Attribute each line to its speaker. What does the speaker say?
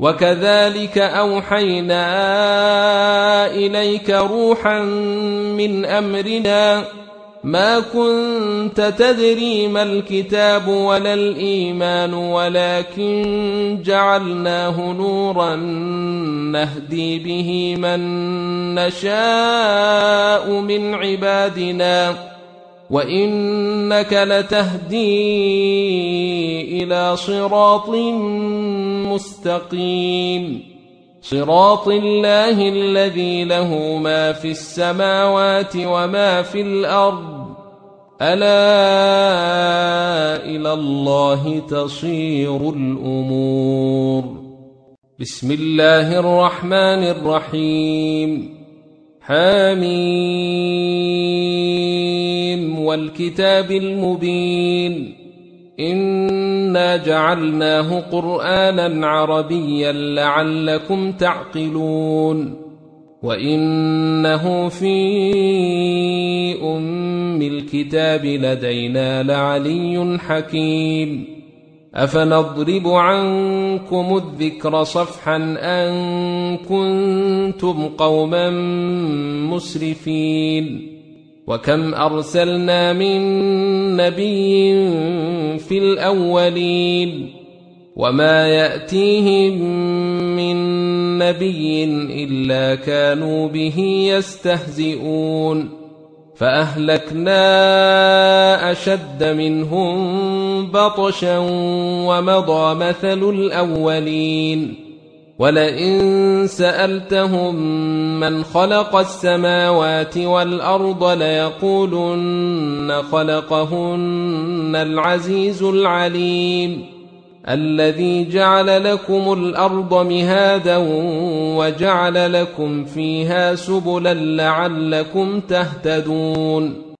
Speaker 1: وكذلك أوحينا إليك روحا من أمرنا ما كنت تدري ما الكتاب ولا الإيمان ولكن جعلناه نورا نهدي به من نشاء من عبادنا وإنك لتهدي إلى صراط مستقيم صراط الله الذي له ما في السماوات وما في الأرض ألا إلى الله تصير الأمور. بسم الله الرحمن الرحيم. حميم والكتاب المبين إنا جعلناه قرآنا عربيا لعلكم تعقلون وإنه في أم الكتاب لدينا لعلي حكيم. أفنضرب عنكم الذكر صفحا أن كنتم قوما مسرفين وكم أرسلنا من نبي في الأولين وما يأتيهم من نبي إلا كانوا به يستهزئون فأهلكنا أشد منهم بطشا ومضى مثل الأولين ولئن سألتهم من خلق السماوات والأرض ليقولن خلقهن العزيز العليم الذي جعل لكم الأرض مهادا وجعل لكم فيها سبلا لعلكم تهتدون